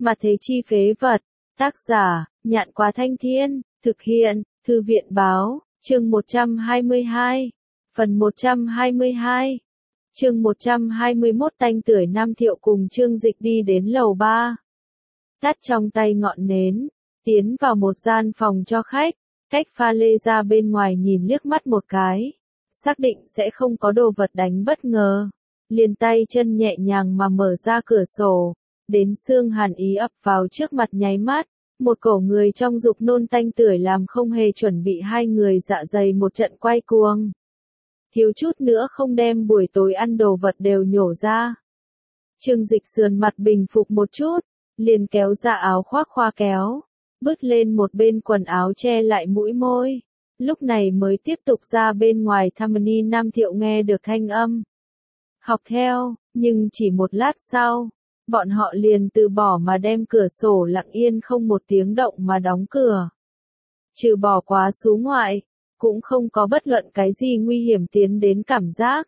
Mà thế chi phế vật. Tác giả, Nhạn Quá Thanh Thiên, thực hiện, Thư viện báo, chương 122, phần 122. Chương 121 Tanh Tưởi Nam Thiệu cùng Trương Dịch đi đến lầu 3. Tắt trong tay ngọn nến, tiến vào một gian phòng cho khách, cách pha lê ra bên ngoài nhìn liếc mắt một cái, xác định sẽ không có đồ vật đánh bất ngờ, liền tay chân nhẹ nhàng mà mở ra cửa sổ, đến sương hàn ý ập vào trước mặt nháy mắt, một cổ người trong dục nôn tanh tưởi làm không hề chuẩn bị hai người dạ dày một trận quay cuồng. Thiếu chút nữa không đem buổi tối ăn đồ vật đều nhổ ra. Trương Dịch sườn mặt bình phục một chút, liền kéo ra áo khoác khoa kéo, bứt lên một bên quần áo che lại mũi môi, lúc này mới tiếp tục ra bên ngoài thăm Ni Nam Thiệu nghe được thanh âm. Học theo, nhưng chỉ một lát sau, bọn họ liền từ bỏ mà đem cửa sổ lặng yên không một tiếng động mà đóng cửa. Trừ bỏ quá xú ngoại, cũng không có bất luận cái gì nguy hiểm tiến đến cảm giác.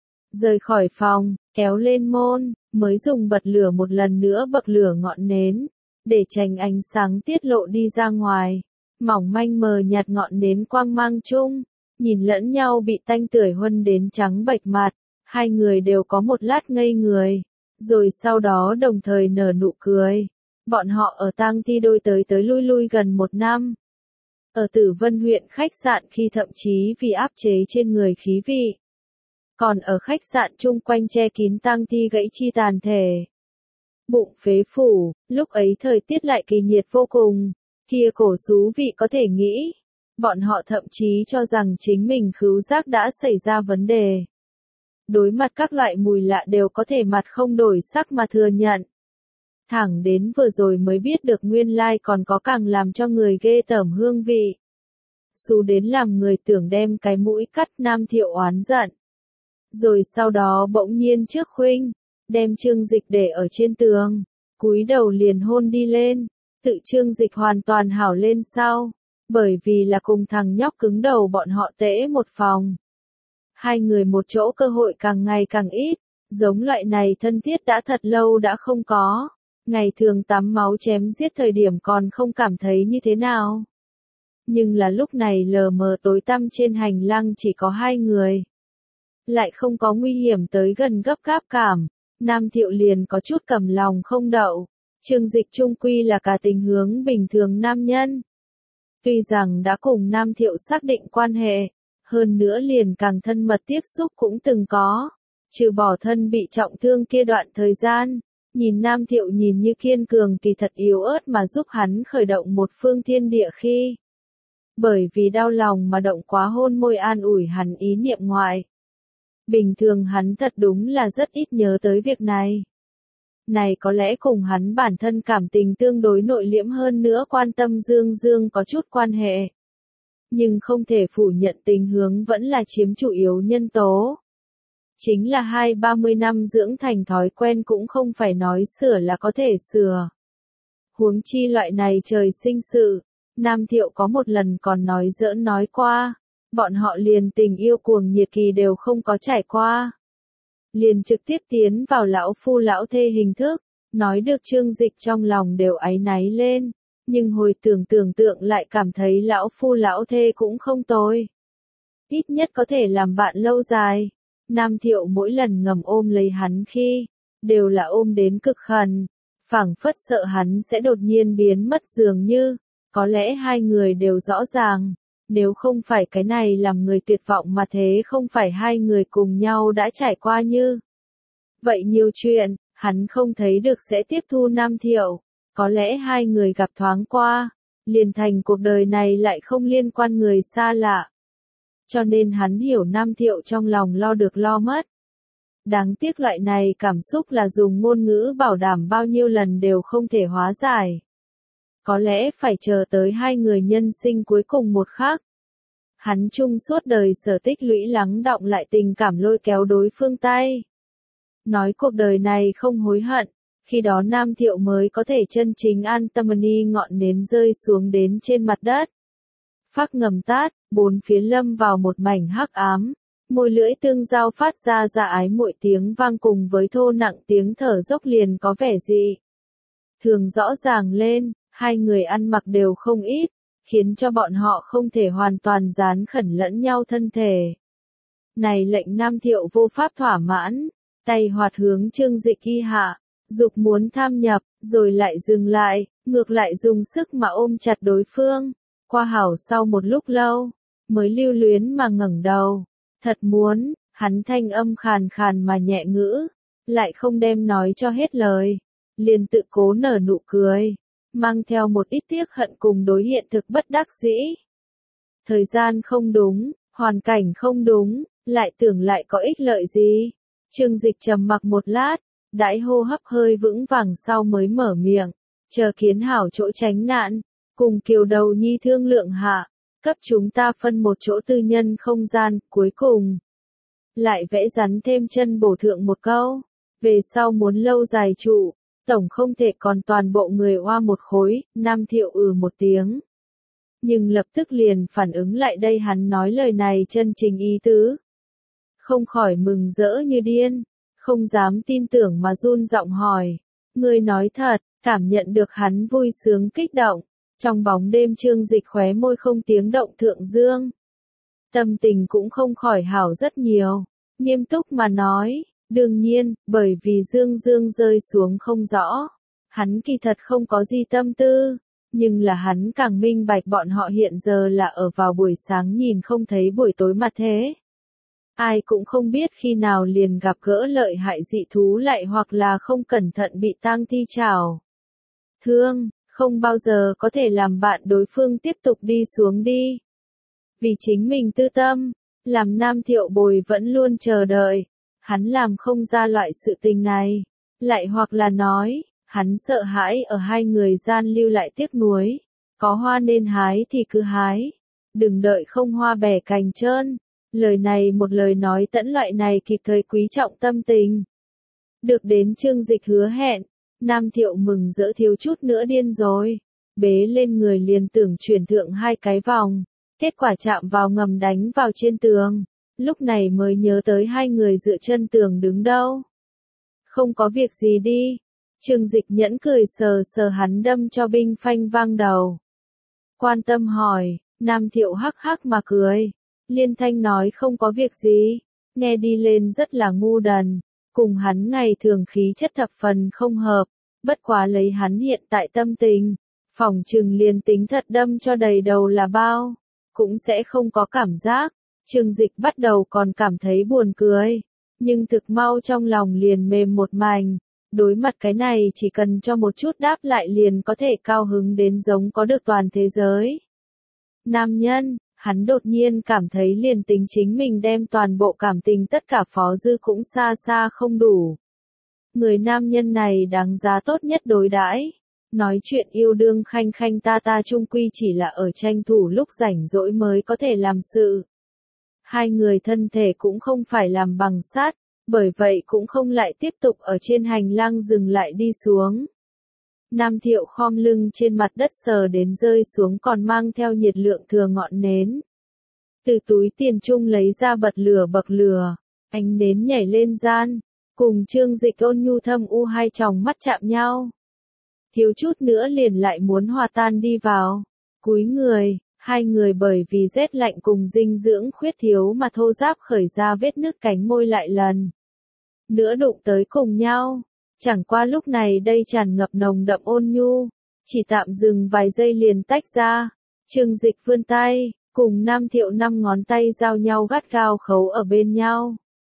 Rời khỏi phòng, kéo lên môn, mới dùng bật lửa một lần nữa bậc lửa ngọn nến, để tránh ánh sáng tiết lộ đi ra ngoài. Mỏng manh mờ nhạt ngọn nến quang mang chung, nhìn lẫn nhau bị tanh tưởi huân đến trắng bệch mặt, hai người đều có một lát ngây người, rồi sau đó đồng thời nở nụ cười. Bọn họ ở tang thi đôi tới lui lui gần một năm. Ở Tử Vân huyện khách sạn khi thậm chí vì áp chế trên người khí vị. Còn ở khách sạn chung quanh che kín tang thi gãy chi tàn thể. Bụng phế phủ, lúc ấy thời tiết lại kỳ nhiệt vô cùng, kia cổ xú vị có thể nghĩ. Bọn họ thậm chí cho rằng chính mình khứu giác đã xảy ra vấn đề. Đối mặt các loại mùi lạ đều có thể mặt không đổi sắc mà thừa nhận. Thẳng đến vừa rồi mới biết được nguyên lai còn có càng làm cho người ghê tởm hương vị. Xú đến làm người tưởng đem cái mũi cắt. Nam Thiệu oán giận. Rồi sau đó bỗng nhiên trước khuynh, đem Trương Dịch để ở trên tường, cúi đầu liền hôn đi lên, tự Trương Dịch hoàn toàn hảo lên sau, bởi vì là cùng thằng nhóc cứng đầu bọn họ tễ một phòng. Hai người một chỗ cơ hội càng ngày càng ít, giống loại này thân thiết đã thật lâu đã không có. Ngày thường tắm máu chém giết thời điểm còn không cảm thấy như thế nào. Nhưng là lúc này lờ mờ tối tăm trên hành lang chỉ có hai người. Lại không có nguy hiểm tới gần gấp gáp cảm, Nam Thiệu liền có chút cầm lòng không đậu. Trương Dịch chung quy là cả tình hướng bình thường nam nhân. Tuy rằng đã cùng Nam Thiệu xác định quan hệ, hơn nữa liền càng thân mật tiếp xúc cũng từng có. Trừ bỏ thân bị trọng thương kia đoạn thời gian. Nhìn Nam Thiệu nhìn như kiên cường kỳ thật yếu ớt mà giúp hắn khởi động một phương thiên địa khi. Bởi vì đau lòng mà động quá hôn môi an ủi hắn ý niệm ngoại. Bình thường hắn thật đúng là rất ít nhớ tới việc này. Này có lẽ cùng hắn bản thân cảm tình tương đối nội liễm hơn nữa quan tâm Dương có chút quan hệ. Nhưng không thể phủ nhận tình hướng vẫn là chiếm chủ yếu nhân tố. Chính là 20-30 năm dưỡng thành thói quen cũng không phải nói sửa là có thể sửa. Huống chi loại này trời sinh sự, Nam Thiệu có một lần còn nói giỡn nói qua, bọn họ liền tình yêu cuồng nhiệt kỳ đều không có trải qua. Liền trực tiếp tiến vào lão phu lão thê hình thức, nói được Trương Dịch trong lòng đều áy náy lên, nhưng hồi tưởng tượng lại cảm thấy lão phu lão thê cũng không tồi. Ít nhất có thể làm bạn lâu dài. Nam Thiệu mỗi lần ngầm ôm lấy hắn khi, đều là ôm đến cực khẩn, phảng phất sợ hắn sẽ đột nhiên biến mất dường như, có lẽ hai người đều rõ ràng, nếu không phải cái này làm người tuyệt vọng mà thế không phải hai người cùng nhau đã trải qua như. Vậy nhiều chuyện, hắn không thấy được sẽ tiếp thu Nam Thiệu, có lẽ hai người gặp thoáng qua, liền thành cuộc đời này lại không liên quan người xa lạ. Cho nên hắn hiểu Nam Thiệu trong lòng lo được lo mất. Đáng tiếc loại này cảm xúc là dùng ngôn ngữ bảo đảm bao nhiêu lần đều không thể hóa giải. Có lẽ phải chờ tới hai người nhân sinh cuối cùng một khắc. Hắn chung suốt đời sở tích lũy lắng đọng lại tình cảm lôi kéo đối phương tay. Nói cuộc đời này không hối hận, khi đó Nam Thiệu mới có thể chân chính an tâm ni ngọn nến rơi xuống đến trên mặt đất. Phác ngầm tát, bốn phía lâm vào một mảnh hắc ám, môi lưỡi tương giao phát ra ái muội tiếng vang cùng với thô nặng tiếng thở dốc liền có vẻ dị. thường rõ ràng lên, hai người ăn mặc đều không ít, khiến cho bọn họ không thể hoàn toàn dán khẩn lẫn nhau thân thể. Này lệnh Nam Thiệu vô pháp thỏa mãn, tay hoạt hướng Trương Dịch y hạ, dục muốn tham nhập, rồi lại dừng lại, ngược lại dùng sức mà ôm chặt đối phương. Qua hảo sau một lúc lâu, mới lưu luyến mà ngẩng đầu. Thật muốn, hắn thanh âm khàn khàn mà nhẹ ngữ, lại không đem nói cho hết lời, liền tự cố nở nụ cười, mang theo một ít tiếc hận cùng đối hiện thực bất đắc dĩ. Thời gian không đúng, hoàn cảnh không đúng, lại tưởng lại có ích lợi gì. Trương Dịch trầm mặc một lát, đãi hô hấp hơi vững vàng sau mới mở miệng, chờ kiến hảo chỗ tránh nạn, cùng Kiều Đầu Nhi thương lượng hạ, cấp chúng ta phân một chỗ tư nhân không gian, cuối cùng. Lại vẽ rắn thêm chân bổ thượng một câu, về sau muốn lâu dài trụ, tổng không thể còn toàn bộ người oa một khối. Nam Thiệu một tiếng. Nhưng lập tức liền phản ứng lại đây, hắn nói lời này chân chính ý tứ. Không khỏi mừng rỡ như điên, không dám tin tưởng mà run giọng hỏi. Ngươi nói thật, cảm nhận được hắn vui sướng kích động. Trong bóng đêm Trương Dịch khóe môi không tiếng động thượng dương. Tâm tình cũng không khỏi hảo rất nhiều. Nghiêm túc mà nói, đương nhiên, bởi vì Dương Dương rơi xuống không rõ. Hắn kỳ thật không có gì tâm tư, nhưng là hắn càng minh bạch bọn họ hiện giờ là ở vào buổi sáng nhìn không thấy buổi tối mặt thế. Ai cũng không biết khi nào liền gặp gỡ lợi hại dị thú lại hoặc là không cẩn thận bị tang thi trảo. Thương, không bao giờ có thể làm bạn đối phương tiếp tục đi xuống đi. Vì chính mình tư tâm, làm Nam Thiệu Bồi vẫn luôn chờ đợi, hắn làm không ra loại sự tình này. Lại hoặc là nói, hắn sợ hãi ở hai người gian lưu lại tiếc nuối. Có hoa nên hái thì cứ hái. Đừng đợi không hoa bẻ cành trơn. Lời này một lời nói tẫn loại này kịp thời quý trọng tâm tình. Được đến Trương Dịch hứa hẹn, Nam Thiệu mừng rỡ thiếu chút nữa điên rồi. Bế lên người liền tưởng chuyển thượng hai cái vòng. Kết quả chạm vào ngầm đánh vào trên tường. Lúc này mới nhớ tới hai người dựa chân tường đứng đâu. Không có việc gì đi. Trương Dịch nhẫn cười sờ sờ hắn đâm cho binh phanh vang đầu. Quan tâm hỏi, Nam Thiệu hắc hắc mà cười. Liên thanh nói không có việc gì. Nghe đi lên rất là ngu đần. Cùng hắn ngày thường khí chất thập phần không hợp. Bất quá lấy hắn hiện tại tâm tình. Phỏng chừng liền tính thật đâm cho đầy đầu là bao. Cũng sẽ không có cảm giác. Trương Dịch bắt đầu còn cảm thấy buồn cười. Nhưng thực mau trong lòng liền mềm một mảnh. Đối mặt cái này chỉ cần cho một chút đáp lại liền có thể cao hứng đến giống có được toàn thế giới. Nam nhân, hắn đột nhiên cảm thấy liền tính chính mình đem toàn bộ cảm tình tất cả phó dư cũng xa xa không đủ. Người nam nhân này đáng giá tốt nhất đối đãi. Nói chuyện yêu đương khanh khanh ta ta chung quy chỉ là ở tranh thủ lúc rảnh rỗi mới có thể làm sự. Hai người thân thể cũng không phải làm bằng sắt, bởi vậy cũng không lại tiếp tục ở trên hành lang dừng lại đi xuống. Nam Thiệu khom lưng trên mặt đất sờ đến rơi xuống còn mang theo nhiệt lượng thừa ngọn nến. Từ túi tiền chung lấy ra bật lửa, ánh nến nhảy lên gian, cùng Trương Dịch ôn nhu thâm u hai tròng mắt chạm nhau. Thiếu chút nữa liền lại muốn hòa tan đi vào. Cúi người, hai người bởi vì rét lạnh cùng dinh dưỡng khuyết thiếu mà thô ráp khởi ra vết nứt cánh môi lại lần nữa đụng tới cùng nhau. Chẳng qua lúc này đây tràn ngập nồng đậm ôn nhu, chỉ tạm dừng vài giây liền tách ra. Trương Dịch vươn tay, cùng Nam Thiệu 5 ngón tay giao nhau gắt gao khấu ở bên nhau.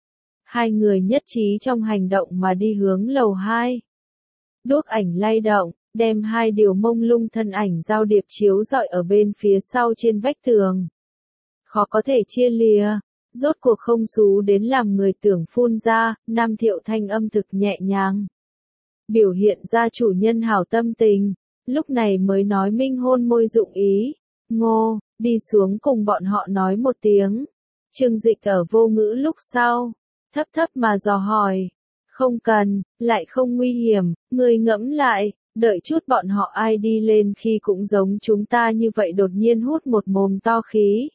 Hai người nhất trí trong hành động mà đi hướng lầu 2. Đuốc ảnh lay động, đem hai điều mông lung thân ảnh giao điệp chiếu rọi ở bên phía sau trên vách tường. Khó có thể chia lìa, rốt cuộc không xú đến làm người tưởng phun ra. Nam Thiệu thanh âm thực nhẹ nhàng, biểu hiện ra chủ nhân hảo tâm tình, lúc này mới nói minh hôn môi dụng ý. Ngô, đi xuống cùng bọn họ nói một tiếng. Trương Dịch ở vô ngữ lúc sau, thấp thấp mà dò hỏi. Không cần, lại không nguy hiểm, ngươi ngẫm lại, đợi chút bọn họ ai đi lên khi cũng giống chúng ta như vậy đột nhiên hút một mồm to khí.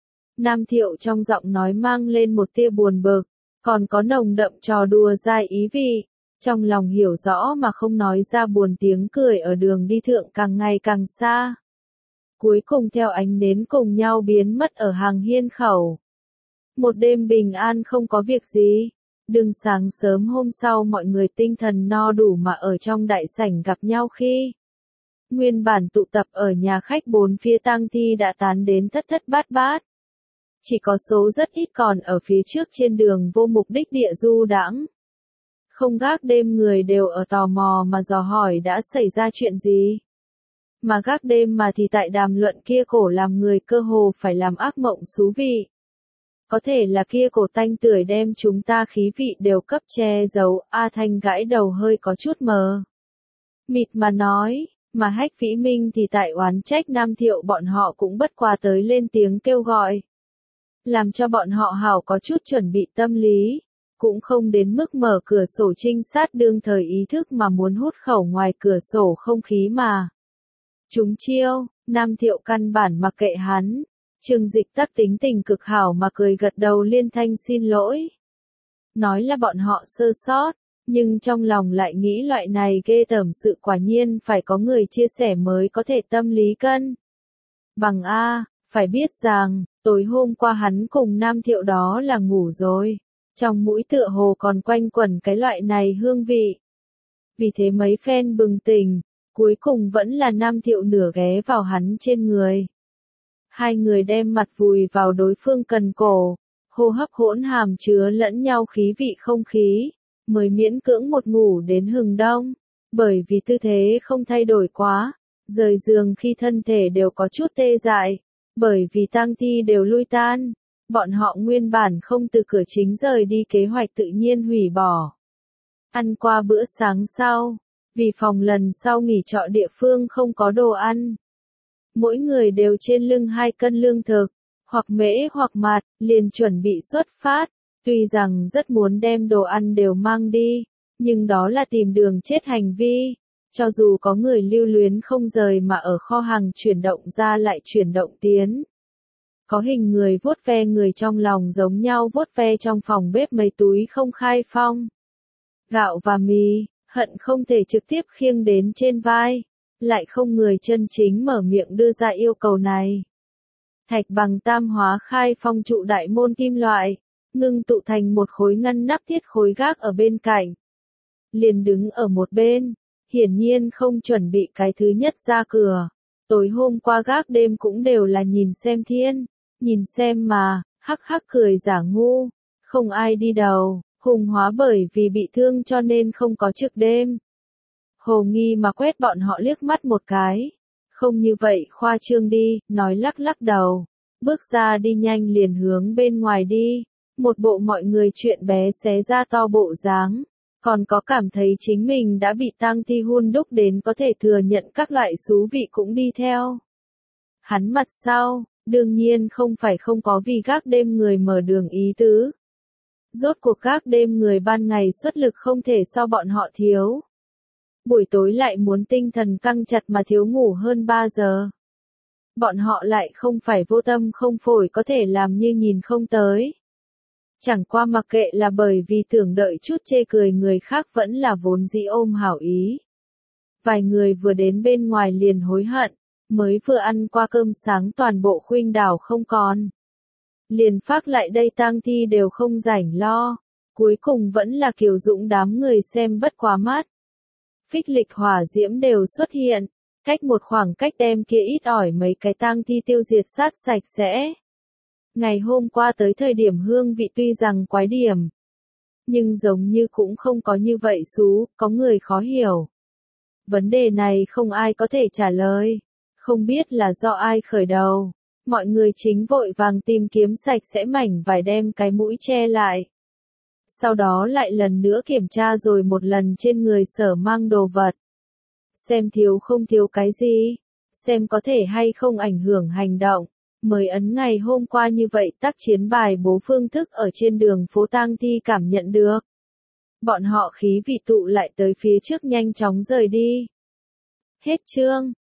Nam Thiệu trong giọng nói mang lên một tia buồn bực, còn có nồng đậm trò đùa dai ý vị. Trong lòng hiểu rõ mà không nói ra buồn tiếng cười ở đường đi thượng càng ngày càng xa. Cuối cùng theo ánh nến cùng nhau biến mất ở hàng hiên khẩu. Một đêm bình an không có việc gì. Đừng sáng sớm hôm sau mọi người tinh thần no đủ mà ở trong đại sảnh gặp nhau khi. Nguyên bản tụ tập ở nhà khách bốn phía tang thi đã tán đến thất thất bát bát. Chỉ có số rất ít còn ở phía trước trên đường vô mục đích địa du đãng. Không gác đêm người đều ở tò mò mà dò hỏi đã xảy ra chuyện gì. Mà gác đêm mà thì tại đàm luận kia cổ làm người cơ hồ phải làm ác mộng xú vị. Có thể là kia cổ tanh tưởi đem chúng ta khí vị đều cấp che giấu, A Thanh gãi đầu hơi có chút mờ. Mịt mà nói, mà Hách Vĩ Minh thì tại oán trách Nam Thiệu bọn họ cũng bất qua tới lên tiếng kêu gọi. Làm cho bọn họ hảo có chút chuẩn bị tâm lý, cũng không đến mức mở cửa sổ trinh sát đương thời ý thức mà muốn hút khẩu ngoài cửa sổ không khí mà. Chúng chiêu, Nam Thiệu căn bản mặc kệ hắn. Trương Dịch tắc tính tình cực hảo mà cười gật đầu liên thanh xin lỗi. Nói là bọn họ sơ sót, nhưng trong lòng lại nghĩ loại này ghê tởm sự quả nhiên phải có người chia sẻ mới có thể tâm lý cân. Bằng A, phải biết rằng, tối hôm qua hắn cùng Nam Thiệu đó là ngủ rồi. Trong mũi tựa hồ còn quanh quẩn cái loại này hương vị. Vì thế mấy phen bừng tỉnh, cuối cùng vẫn là Nam Thiệu nửa ghé vào hắn trên người. Hai người đem mặt vùi vào đối phương cần cổ, hô hấp hỗn hàm chứa lẫn nhau khí vị không khí, mới miễn cưỡng một ngủ đến hừng đông. Bởi vì tư thế không thay đổi quá, rời giường khi thân thể đều có chút tê dại, bởi vì tang thi đều lui tan, bọn họ nguyên bản không từ cửa chính rời đi kế hoạch tự nhiên hủy bỏ. Ăn qua bữa sáng sau, vì phòng lần sau nghỉ trọ địa phương không có đồ ăn. Mỗi người đều trên lưng 2 cân lương thực, hoặc mễ hoặc mạt, liền chuẩn bị xuất phát. Tuy rằng rất muốn đem đồ ăn đều mang đi, nhưng đó là tìm đường chết hành vi. Cho dù có người lưu luyến không rời mà ở kho hàng chuyển động ra lại chuyển động tiến. Có hình người vuốt ve người trong lòng giống nhau vuốt ve trong phòng bếp mấy túi không khai phong. Gạo và mì, hận không thể trực tiếp khiêng đến trên vai. Lại không người chân chính mở miệng đưa ra yêu cầu này. Thạch bằng tam hóa khai phong trụ đại môn kim loại, ngưng tụ thành một khối ngăn nắp thiết khối gác ở bên cạnh. Liền đứng ở một bên, hiển nhiên không chuẩn bị cái thứ nhất ra cửa. Tối hôm qua gác đêm cũng đều là nhìn xem thiên, nhìn xem mà, hắc hắc cười giả ngu, không ai đi đầu, hùng hóa bởi vì bị thương cho nên không có trực đêm. Hồ nghi mà quét bọn họ liếc mắt một cái. Không như vậy khoa trương đi, nói lắc lắc đầu. Bước ra đi nhanh liền hướng bên ngoài đi. Một bộ mọi người chuyện bé xé ra to bộ dáng. Còn có cảm thấy chính mình đã bị tang thi hun đúc đến có thể thừa nhận các loại xú vị cũng đi theo. Hắn mặt sau, đương nhiên không phải không có vì gác đêm người mở đường ý tứ. Rốt cuộc gác đêm người ban ngày xuất lực không thể so bọn họ thiếu. Buổi tối lại muốn tinh thần căng chặt mà thiếu ngủ hơn 3 giờ. Bọn họ lại không phải vô tâm không phổi có thể làm như nhìn không tới. Chẳng qua mặc kệ là bởi vì tưởng đợi chút chê cười người khác vẫn là vốn dĩ ôm hảo ý. Vài người vừa đến bên ngoài liền hối hận, mới vừa ăn qua cơm sáng toàn bộ khuynh đảo không còn. Liền phát lại đây tang thi đều không rảnh lo, cuối cùng vẫn là Kiều Dũng đám người xem bất quá mắt. Phích lịch hỏa diễm đều xuất hiện, cách một khoảng cách đem kia ít ỏi mấy cái tang thi tiêu diệt sát sạch sẽ. Ngày hôm qua tới thời điểm hương vị tuy rằng quái điểm, nhưng giống như cũng không có như vậy xú, có người khó hiểu. Vấn đề này không ai có thể trả lời, không biết là do ai khởi đầu. Mọi người chính vội vàng tìm kiếm sạch sẽ mảnh vải đem cái mũi che lại. Sau đó lại lần nữa kiểm tra rồi một lần trên người sở mang đồ vật. Xem thiếu không thiếu cái gì, xem có thể hay không ảnh hưởng hành động. Mới ấn ngày hôm qua như vậy tác chiến bài bố phương thức ở trên đường phố tang thi cảm nhận được. Bọn họ khí vị tụ lại tới phía trước nhanh chóng rời đi. Hết chương.